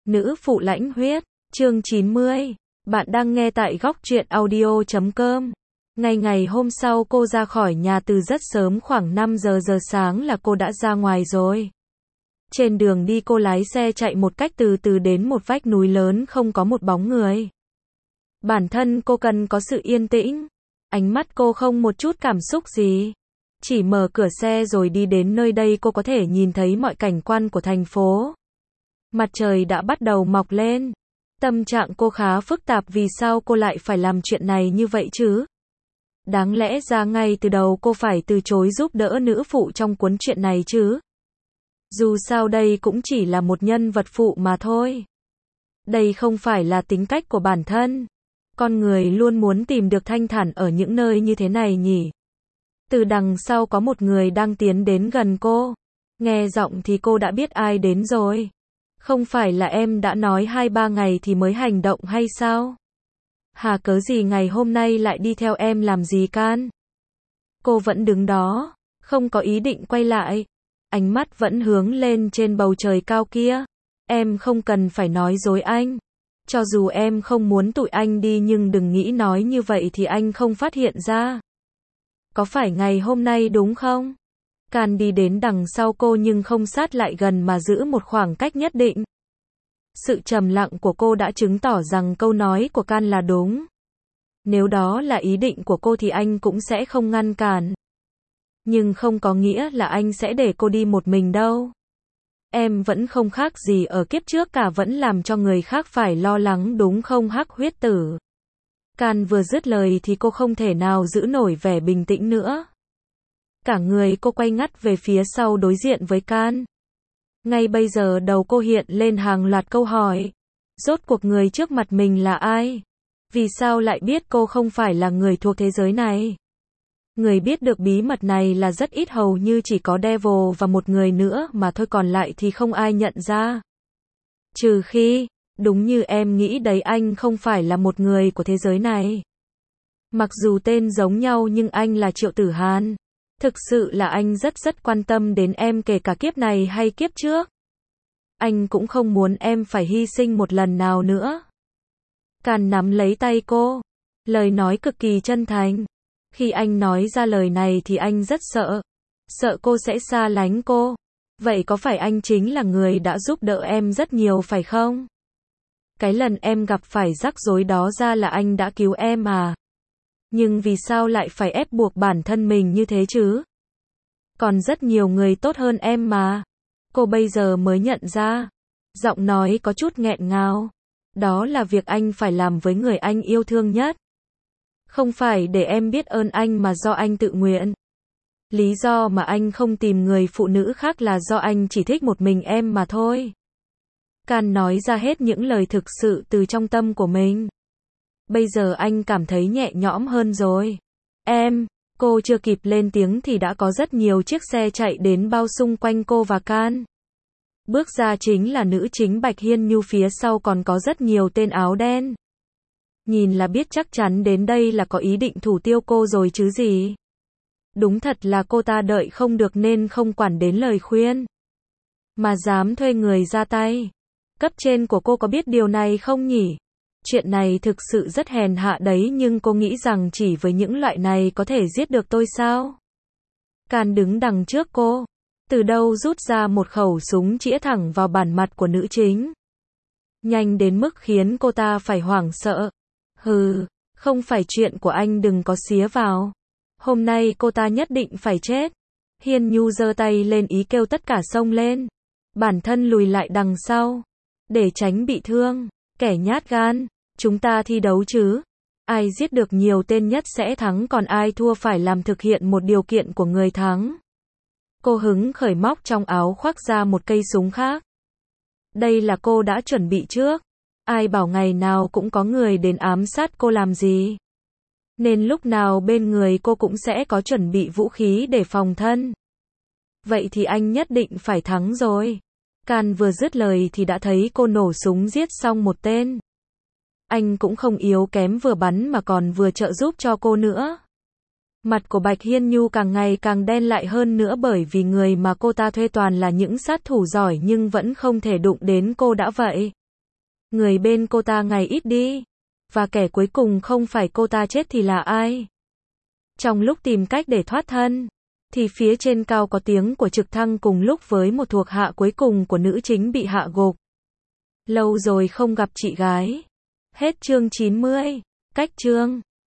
Nữ phụ lãnh huyết, chương 90. Bạn đang nghe tại góc truyện audio.com. Ngày hôm sau cô ra khỏi nhà từ rất sớm, khoảng 5 giờ sáng là cô đã ra ngoài rồi. Trên đường đi cô lái xe chạy một cách từ từ đến một vách núi lớn không có một bóng người. Bản thân cô cần có sự yên tĩnh. Ánh mắt cô không một chút cảm xúc gì. Chỉ mở cửa xe rồi đi đến nơi đây cô có thể nhìn thấy mọi cảnh quan của thành phố. Mặt trời đã bắt đầu mọc lên. Tâm trạng cô khá phức tạp, vì sao cô lại phải làm chuyện này như vậy chứ? Đáng lẽ ra ngay từ đầu cô phải từ chối giúp đỡ nữ phụ trong cuốn truyện này chứ? Dù sao đây cũng chỉ là một nhân vật phụ mà thôi. Đây không phải là tính cách của bản thân. Con người luôn muốn tìm được thanh thản ở những nơi như thế này nhỉ? Từ đằng sau có một người đang tiến đến gần cô. Nghe giọng thì cô đã biết ai đến rồi. Không phải là em đã nói 2-3 ngày thì mới hành động hay sao? Hà cớ gì ngày hôm nay lại đi theo em làm gì can? Cô vẫn đứng đó, không có ý định quay lại. Ánh mắt vẫn hướng lên trên bầu trời cao kia. Em không cần phải nói dối anh. Cho dù em không muốn tụi anh đi nhưng đừng nghĩ nói như vậy thì anh không phát hiện ra. Có phải ngày hôm nay đúng không? Can đi đến đằng sau cô nhưng không sát lại gần mà giữ một khoảng cách nhất định. Sự trầm lặng của cô đã chứng tỏ rằng câu nói của Can là đúng. Nếu đó là ý định của cô thì anh cũng sẽ không ngăn cản. Nhưng không có nghĩa là anh sẽ để cô đi một mình đâu. Em vẫn không khác gì ở kiếp trước cả, vẫn làm cho người khác phải lo lắng đúng không hắc huyết tử? Can vừa dứt lời thì cô không thể nào giữ nổi vẻ bình tĩnh nữa. Cả người cô quay ngắt về phía sau đối diện với Can. Ngay bây giờ đầu cô hiện lên hàng loạt câu hỏi. Rốt cuộc người trước mặt mình là ai? Vì sao lại biết cô không phải là người thuộc thế giới này? Người biết được bí mật này là rất ít, hầu như chỉ có Devil và một người nữa mà thôi, còn lại thì không ai nhận ra. Trừ khi, đúng như em nghĩ đấy, anh không phải là một người của thế giới này. Mặc dù tên giống nhau nhưng anh là Triệu Tử Hàn. Thực sự là anh rất quan tâm đến em, kể cả kiếp này hay kiếp trước. Anh cũng không muốn em phải hy sinh một lần nào nữa. Can nắm lấy tay cô. Lời nói cực kỳ chân thành. Khi anh nói ra lời này thì anh rất sợ. Sợ cô sẽ xa lánh cô. Vậy có phải anh chính là người đã giúp đỡ em rất nhiều phải không? Cái lần em gặp phải rắc rối đó ra là anh đã cứu em à? Nhưng vì sao lại phải ép buộc bản thân mình như thế chứ? Còn rất nhiều người tốt hơn em mà. Cô bây giờ mới nhận ra. Giọng nói có chút nghẹn ngào. Đó là việc anh phải làm với người anh yêu thương nhất. Không phải để em biết ơn anh mà do anh tự nguyện. Lý do mà anh không tìm người phụ nữ khác là do anh chỉ thích một mình em mà thôi. Can nói ra hết những lời thực sự từ trong tâm của mình. Bây giờ anh cảm thấy nhẹ nhõm hơn rồi. Cô chưa kịp lên tiếng thì đã có rất nhiều chiếc xe chạy đến bao xung quanh cô và Can. Bước ra chính là nữ chính Bạch Hiên Nhu, phía sau còn có rất nhiều tên áo đen. Nhìn là biết chắc chắn đến đây là có ý định thủ tiêu cô rồi chứ gì. Đúng thật là cô ta đợi không được nên không quản đến lời khuyên. Mà dám thuê người ra tay. Cấp trên của cô có biết điều này không nhỉ? Chuyện này thực sự rất hèn hạ đấy, nhưng cô nghĩ rằng chỉ với những loại này có thể giết được tôi sao? Can đứng đằng trước cô. Từ đâu rút ra một khẩu súng chĩa thẳng vào bản mặt của nữ chính. Nhanh đến mức khiến cô ta phải hoảng sợ. Hừ, không phải chuyện của anh, đừng có xía vào. Hôm nay cô ta nhất định phải chết. Hiên Nhu giơ tay lên ý kêu tất cả xông lên. Bản thân lùi lại đằng sau. Để tránh bị thương. Kẻ nhát gan, chúng ta thi đấu chứ. Ai giết được nhiều tên nhất sẽ thắng, còn ai thua phải làm thực hiện một điều kiện của người thắng. Cô hứng khởi móc trong áo khoác ra một cây súng khác. Đây là cô đã chuẩn bị trước. Ai bảo ngày nào cũng có người đến ám sát cô làm gì. Nên lúc nào bên người cô cũng sẽ có chuẩn bị vũ khí để phòng thân. Vậy thì anh nhất định phải thắng rồi. Can vừa dứt lời thì đã thấy cô nổ súng giết xong một tên. Anh cũng không yếu kém, vừa bắn mà còn vừa trợ giúp cho cô nữa. Mặt của Bạch Hiên Nhu càng ngày càng đen lại hơn nữa, bởi vì người mà cô ta thuê toàn là những sát thủ giỏi nhưng vẫn không thể đụng đến cô đã vậy. Người bên cô ta ngày ít đi. Và kẻ cuối cùng không phải cô ta chết thì là ai? Trong lúc tìm cách để thoát thân, thì phía trên cao có tiếng của trực thăng cùng lúc với một thuộc hạ cuối cùng của nữ chính bị hạ gục. Lâu rồi không gặp chị gái. Hết chương 90. Cách chương